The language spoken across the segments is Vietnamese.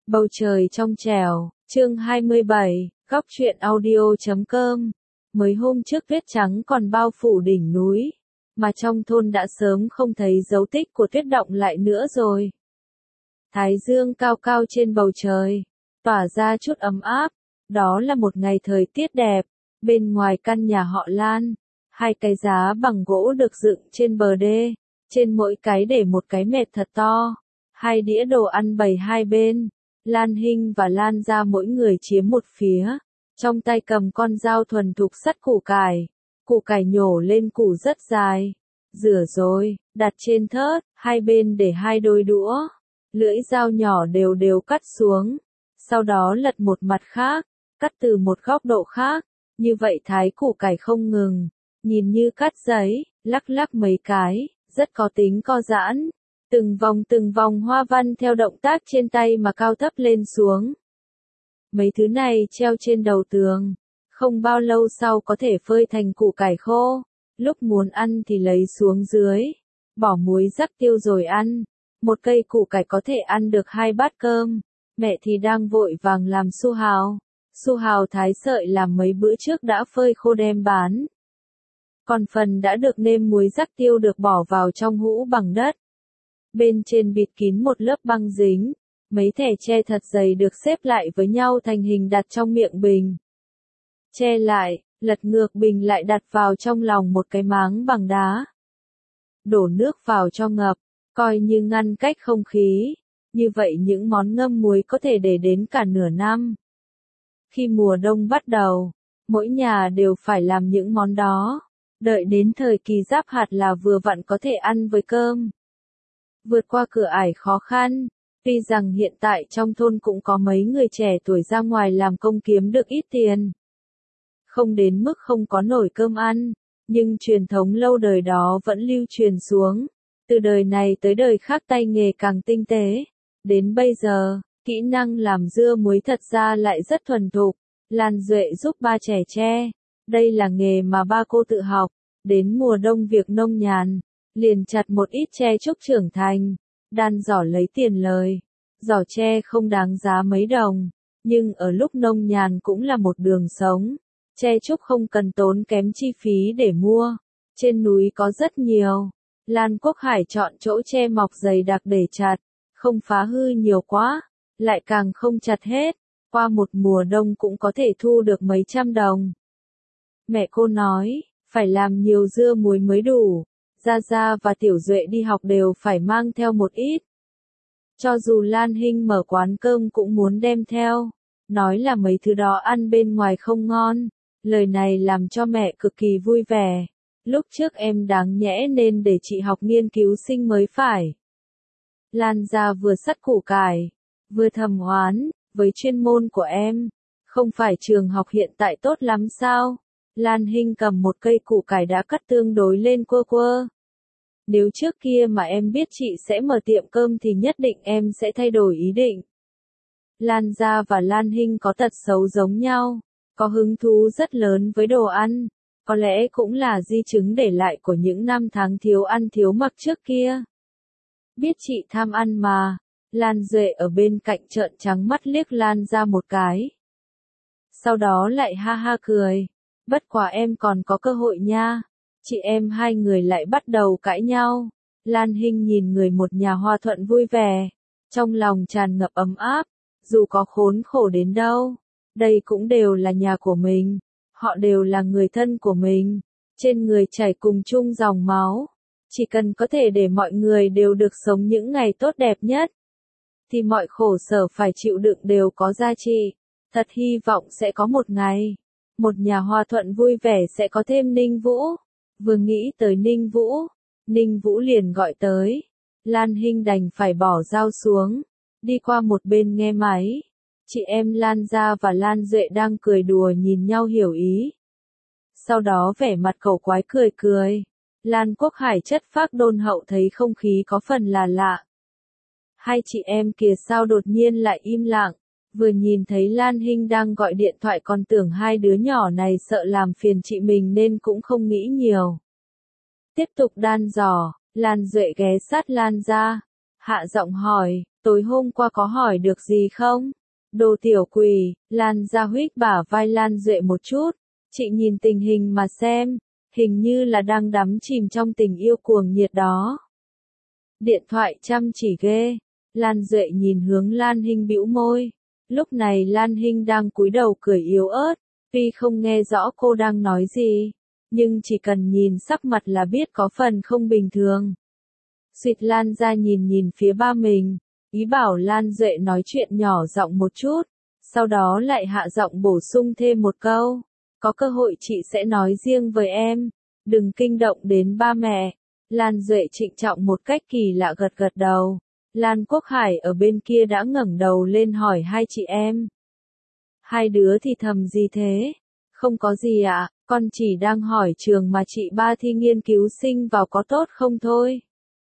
Bầu trời trong trẻo, chương 27, góc truyện audio.com. Mới hôm trước tuyết trắng còn bao phủ đỉnh núi, mà trong thôn đã sớm không thấy dấu tích của tuyết động lại nữa rồi. Thái dương cao cao trên bầu trời, tỏa ra chút ấm áp, đó là một ngày thời tiết đẹp. Bên ngoài căn nhà họ Lan, hai cái giá bằng gỗ được dựng trên bờ đê, trên mỗi cái để một cái mệt thật to, hai đĩa đồ ăn bày hai bên. Lan Hinh và Lan Gia mỗi người chiếm một phía, trong tay cầm con dao thuần thục sắt củ cải nhổ lên củ rất dài, rửa rồi, đặt trên thớt, hai bên để hai đôi đũa, lưỡi dao nhỏ đều đều cắt xuống, sau đó lật một mặt khác, cắt từ một góc độ khác, như vậy thái củ cải không ngừng, nhìn như cắt giấy, lắc lắc mấy cái, rất có tính co giãn. Từng vòng hoa văn theo động tác trên tay mà cao thấp lên xuống. Mấy thứ này treo trên đầu tường, không bao lâu sau có thể phơi thành củ cải khô, lúc muốn ăn thì lấy xuống dưới, bỏ muối rắc tiêu rồi ăn. Một cây củ cải có thể ăn được 2 bát cơm. Mẹ thì đang vội vàng làm su hào thái sợi làm mấy bữa trước đã phơi khô đem bán. Còn phần đã được nêm muối rắc tiêu được bỏ vào trong hũ bằng đất. Bên trên bịt kín một lớp băng dính, mấy thẻ tre thật dày được xếp lại với nhau thành hình đặt trong miệng bình. Che lại, lật ngược bình lại đặt vào trong lòng một cái máng bằng đá. Đổ nước vào cho ngập, coi như ngăn cách không khí, như vậy những món ngâm muối có thể để đến cả nửa năm. Khi mùa đông bắt đầu, mỗi nhà đều phải làm những món đó, đợi đến thời kỳ giáp hạt là vừa vặn có thể ăn với cơm. Vượt qua cửa ải khó khăn, tuy rằng hiện tại trong thôn cũng có mấy người trẻ tuổi ra ngoài làm công kiếm được ít tiền. Không đến mức không có nổi cơm ăn, nhưng truyền thống lâu đời đó vẫn lưu truyền xuống. Từ đời này tới đời khác tay nghề càng tinh tế. Đến bây giờ, kỹ năng làm dưa muối thật ra lại rất thuần thục. Lan Duệ giúp ba trẻ tre. Đây là nghề mà ba cô tự học. Đến mùa đông việc nông nhàn, liền chặt một ít tre trúc trưởng thành, đan giỏ lấy tiền lời. Giỏ tre không đáng giá mấy đồng, nhưng ở lúc nông nhàn cũng là một đường sống. Tre trúc không cần tốn kém chi phí để mua. Trên núi có rất nhiều. Lan Quốc Hải chọn chỗ tre mọc dày đặc để chặt, không phá hư nhiều quá, lại càng không chặt hết. Qua một mùa đông cũng có thể thu được mấy trăm đồng. Mẹ cô nói, phải làm nhiều dưa muối mới đủ. Gia Gia và Tiểu Duệ đi học đều phải mang theo một ít. Cho dù Lan Hinh mở quán cơm cũng muốn đem theo. Nói là mấy thứ đó ăn bên ngoài không ngon. Lời này làm cho mẹ cực kỳ vui vẻ. Lúc trước em đáng nhẽ nên để chị học nghiên cứu sinh mới phải. Lan Gia vừa sắt củ cải, vừa thầm oán, với chuyên môn của em, không phải trường học hiện tại tốt lắm sao? Lan Hinh cầm một cây củ cải đã cắt tương đối lên quơ. Nếu trước kia mà em biết chị sẽ mở tiệm cơm thì nhất định em sẽ thay đổi ý định. Lan Gia và Lan Hinh có tật xấu giống nhau, có hứng thú rất lớn với đồ ăn, có lẽ cũng là di chứng để lại của những năm tháng thiếu ăn thiếu mặc trước kia. Biết chị tham ăn mà, Lan Duệ ở bên cạnh trợn trắng mắt liếc Lan Gia một cái. Sau đó lại ha ha cười, bất quá em còn có cơ hội nha. Chị em hai người lại bắt đầu cãi nhau. Lan Hinh nhìn người một nhà hòa thuận vui vẻ, trong lòng tràn ngập ấm áp, dù có khốn khổ đến đâu, đây cũng đều là nhà của mình, họ đều là người thân của mình, trên người chảy cùng chung dòng máu, chỉ cần có thể để mọi người đều được sống những ngày tốt đẹp nhất, thì mọi khổ sở phải chịu đựng đều có giá trị. Thật hy vọng sẽ có một ngày, một nhà hòa thuận vui vẻ sẽ có thêm Ninh Vũ. Vừa nghĩ tới Ninh Vũ liền gọi tới. Lan Hinh đành phải bỏ dao xuống, đi qua một bên nghe máy. Chị em Lan Gia và Lan Duệ đang cười đùa nhìn nhau hiểu ý. Sau đó vẻ mặt cẩu quái cười. Lan Quốc Hải chất phác đôn hậu thấy không khí có phần là lạ. Hai chị em kia sao đột nhiên lại im lặng, vừa nhìn thấy Lan Hinh đang gọi điện thoại còn tưởng hai đứa nhỏ này sợ làm phiền chị mình nên cũng không nghĩ nhiều. Tiếp tục đan giỏ, Lan Duệ ghé sát Lan Gia, hạ giọng hỏi, Tối hôm qua có hỏi được gì không? Đồ tiểu quỷ, Lan ra huých bả vai Lan Duệ một chút. Chị nhìn tình hình mà xem, hình như là đang đắm chìm trong tình yêu cuồng nhiệt đó. Điện thoại chăm chỉ ghê. Lan Duệ nhìn hướng Lan Hinh bĩu môi. Lúc này Lan Hinh đang cúi đầu cười yếu ớt, tuy không nghe rõ cô đang nói gì, nhưng chỉ cần nhìn sắc mặt là biết có phần không bình thường. Xuyệt Lan ra nhìn phía ba mình, ý bảo Lan Duệ nói chuyện nhỏ giọng một chút, sau đó lại hạ giọng bổ sung thêm một câu. Có cơ hội chị sẽ nói riêng với em, đừng kinh động đến ba mẹ. Lan Duệ trịnh trọng một cách kỳ lạ gật gật đầu. Lan Quốc Hải ở bên kia đã ngẩng đầu lên hỏi hai chị em. Hai đứa thì thầm gì thế? Không có gì ạ, con chỉ đang hỏi trường mà chị ba thi nghiên cứu sinh vào có tốt không thôi.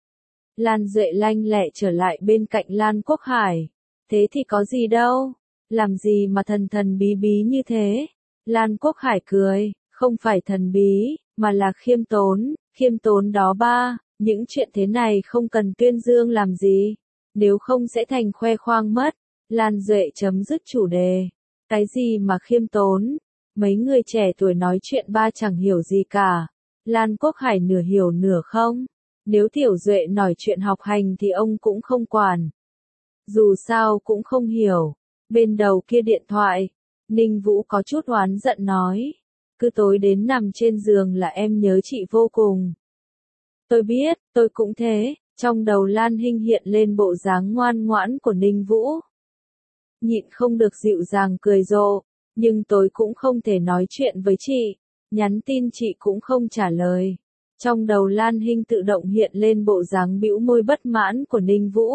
Lan Duệ lanh lẹ trở lại bên cạnh Lan Quốc Hải. Thế thì có gì đâu, làm gì mà thần thần bí bí như thế? Lan Quốc Hải cười, không phải thần bí, mà là khiêm tốn đó ba, những chuyện thế này không cần tuyên dương làm gì, nếu không sẽ thành khoe khoang mất. Lan Duệ chấm dứt chủ đề. Cái gì mà khiêm tốn? Mấy người trẻ tuổi nói chuyện ba chẳng hiểu gì cả. Lan Quốc Hải nửa hiểu nửa không. Nếu Tiểu Duệ nói chuyện học hành thì ông cũng không quản. Dù sao cũng không hiểu. Bên đầu kia điện thoại, Ninh Vũ có chút oán giận nói. Cứ tối đến nằm trên giường là em nhớ chị vô cùng. Tôi biết, tôi cũng thế. Trong đầu Lan Hinh hiện lên bộ dáng ngoan ngoãn của Ninh Vũ. Nhịn không được dịu dàng cười rộ, nhưng tôi cũng không thể nói chuyện với chị, nhắn tin chị cũng không trả lời. Trong đầu Lan Hinh tự động hiện lên bộ dáng bĩu môi bất mãn của Ninh Vũ.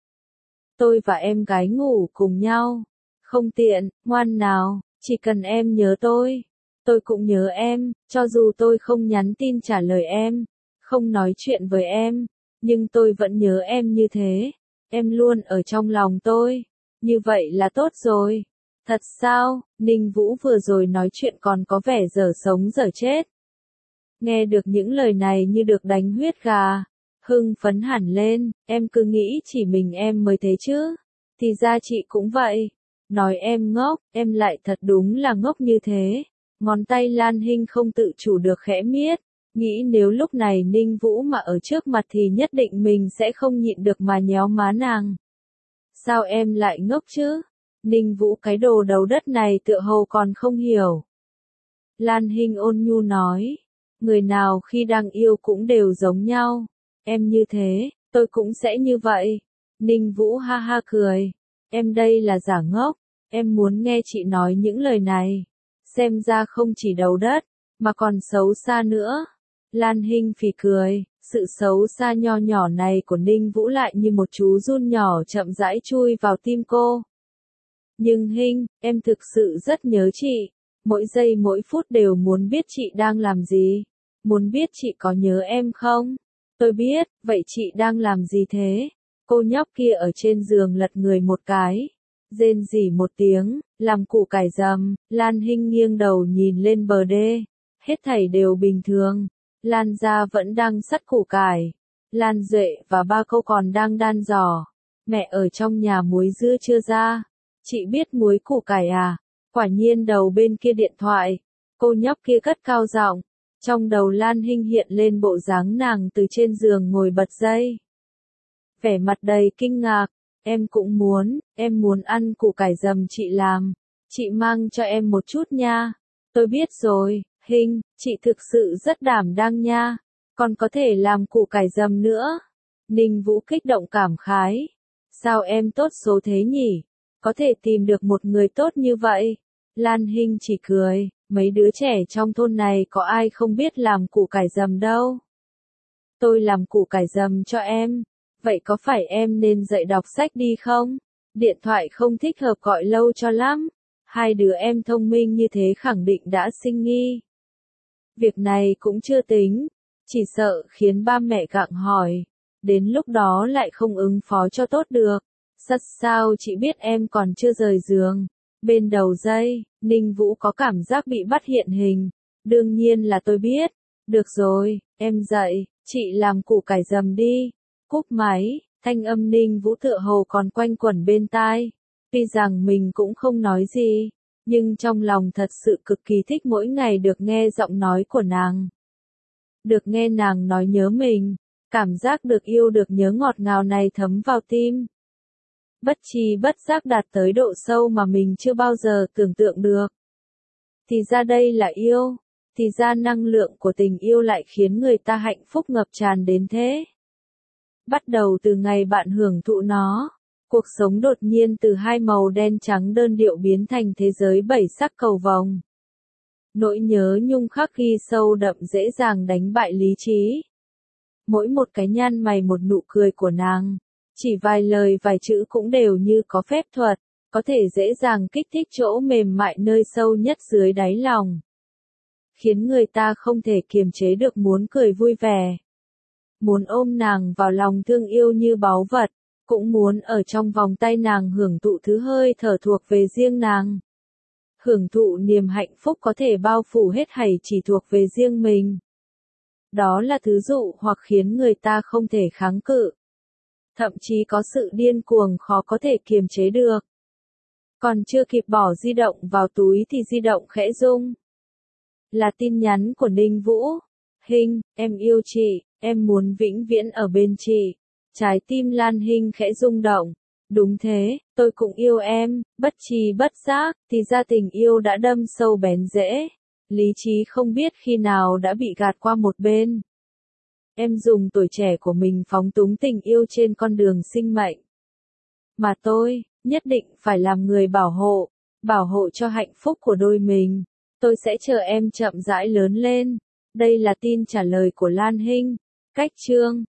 Tôi và em gái ngủ cùng nhau, không tiện, ngoan nào, chỉ cần em nhớ tôi cũng nhớ em, cho dù tôi không nhắn tin trả lời em, không nói chuyện với em, nhưng tôi vẫn nhớ em như thế, em luôn ở trong lòng tôi. Như vậy là tốt rồi. Thật sao? Ninh Vũ vừa rồi nói chuyện còn có vẻ dở sống dở chết. Nghe được những lời này như được đánh huyết gà. Hưng phấn hẳn lên, em cứ nghĩ chỉ mình em mới thế chứ. Thì ra chị cũng vậy. Nói em ngốc, em lại thật đúng là ngốc như thế. Ngón tay Lan Hinh không tự chủ được khẽ miết. Nghĩ nếu lúc này Ninh Vũ mà ở trước mặt thì nhất định mình sẽ không nhịn được mà nhéo má nàng. Sao em lại ngốc chứ? Ninh Vũ cái đồ đầu đất này tựa hồ còn không hiểu. Lan Hinh ôn nhu nói. Người nào khi đang yêu cũng đều giống nhau. Em như thế, tôi cũng sẽ như vậy. Ninh Vũ ha ha cười. Em đây là giả ngốc. Em muốn nghe chị nói những lời này. Xem ra không chỉ đầu đất, mà còn xấu xa nữa. Lan Hinh phì cười. Sự xấu xa nho nhỏ này của Ninh Vũ lại như một chú giun nhỏ chậm rãi chui vào tim cô. Nhưng Hinh, em thực sự rất nhớ chị. Mỗi giây mỗi phút đều muốn biết chị đang làm gì. Muốn biết chị có nhớ em không? Tôi biết, vậy chị đang làm gì thế? Cô nhóc kia ở trên giường lật người một cái. Rên rỉ một tiếng, làm củ cải dầm. Lan Hinh nghiêng đầu nhìn lên bờ đê. Hết thảy đều bình thường. Lan gia vẫn đang sắt củ cải. Lan Duệ và ba cô còn đang đan giò. Mẹ ở trong nhà muối dưa chưa ra. Chị biết muối củ cải à? Quả nhiên đầu bên kia điện thoại. Cô nhóc kia cất cao giọng. Trong đầu Lan Hinh hiện lên bộ dáng nàng từ trên giường ngồi bật dậy. Vẻ mặt đầy kinh ngạc. Em muốn ăn củ cải dầm chị làm. Chị mang cho em một chút nha. Tôi biết rồi. Hinh, chị thực sự rất đảm đang nha. Còn có thể làm củ cải dầm nữa. Ninh Vũ kích động cảm khái. Sao em tốt số thế nhỉ? Có thể tìm được một người tốt như vậy. Lan Hinh chỉ cười. Mấy đứa trẻ trong thôn này có ai không biết làm củ cải dầm đâu. Tôi làm củ cải dầm cho em. Vậy có phải em nên dậy đọc sách đi không? Điện thoại không thích hợp gọi lâu cho lắm. Hai đứa em thông minh như thế khẳng định đã sinh nghi. Việc này cũng chưa tính, chỉ sợ khiến ba mẹ gặng hỏi, đến lúc đó lại không ứng phó cho tốt được. Sao chị biết em còn chưa rời giường? Bên đầu dây, Ninh Vũ có cảm giác bị bắt hiện hình. Đương nhiên là tôi biết. Được rồi, em dậy, chị làm củ cải dầm đi. Cúp máy, Thanh âm Ninh Vũ tựa hồ còn quanh quẩn bên tai. Tuy rằng mình cũng không nói gì, nhưng trong lòng thật sự cực kỳ thích mỗi ngày được nghe giọng nói của nàng. Được nghe nàng nói nhớ mình, cảm giác được yêu được nhớ ngọt ngào này thấm vào tim. Bất tri bất giác đạt tới độ sâu mà mình chưa bao giờ tưởng tượng được. Thì ra đây là yêu, thì ra năng lượng của tình yêu lại khiến người ta hạnh phúc ngập tràn đến thế. Bắt đầu từ ngày bạn hưởng thụ nó, cuộc sống đột nhiên từ hai màu đen trắng đơn điệu biến thành thế giới bảy sắc cầu vồng. Nỗi nhớ nhung khắc ghi sâu đậm dễ dàng đánh bại lý trí. Mỗi một cái nhăn mày một nụ cười của nàng, chỉ vài lời vài chữ cũng đều như có phép thuật, có thể dễ dàng kích thích chỗ mềm mại nơi sâu nhất dưới đáy lòng. Khiến người ta không thể kiềm chế được muốn cười vui vẻ. Muốn ôm nàng vào lòng thương yêu như báu vật, cũng muốn ở trong vòng tay nàng hưởng thụ thứ hơi thở thuộc về riêng nàng. Hưởng thụ niềm hạnh phúc có thể bao phủ hết thảy chỉ thuộc về riêng mình. Đó là thứ dụ hoặc khiến người ta không thể kháng cự. Thậm chí có sự điên cuồng khó có thể kiềm chế được. Còn chưa kịp bỏ di động vào túi thì di động khẽ rung. Là tin nhắn của Ninh Vũ. Hinh, em yêu chị, em muốn vĩnh viễn ở bên chị. Trái tim Lan Hinh khẽ rung động. Đúng thế, tôi cũng yêu em, bất tri bất giác, thì ra tình yêu đã đâm sâu bén rễ. Lý trí không biết khi nào đã bị gạt qua một bên. Em dùng tuổi trẻ của mình phóng túng tình yêu trên con đường sinh mệnh. Mà tôi, nhất định phải làm người bảo hộ cho hạnh phúc của đôi mình. Tôi sẽ chờ em chậm rãi lớn lên. Đây là tin trả lời của Lan Hinh. Cách chương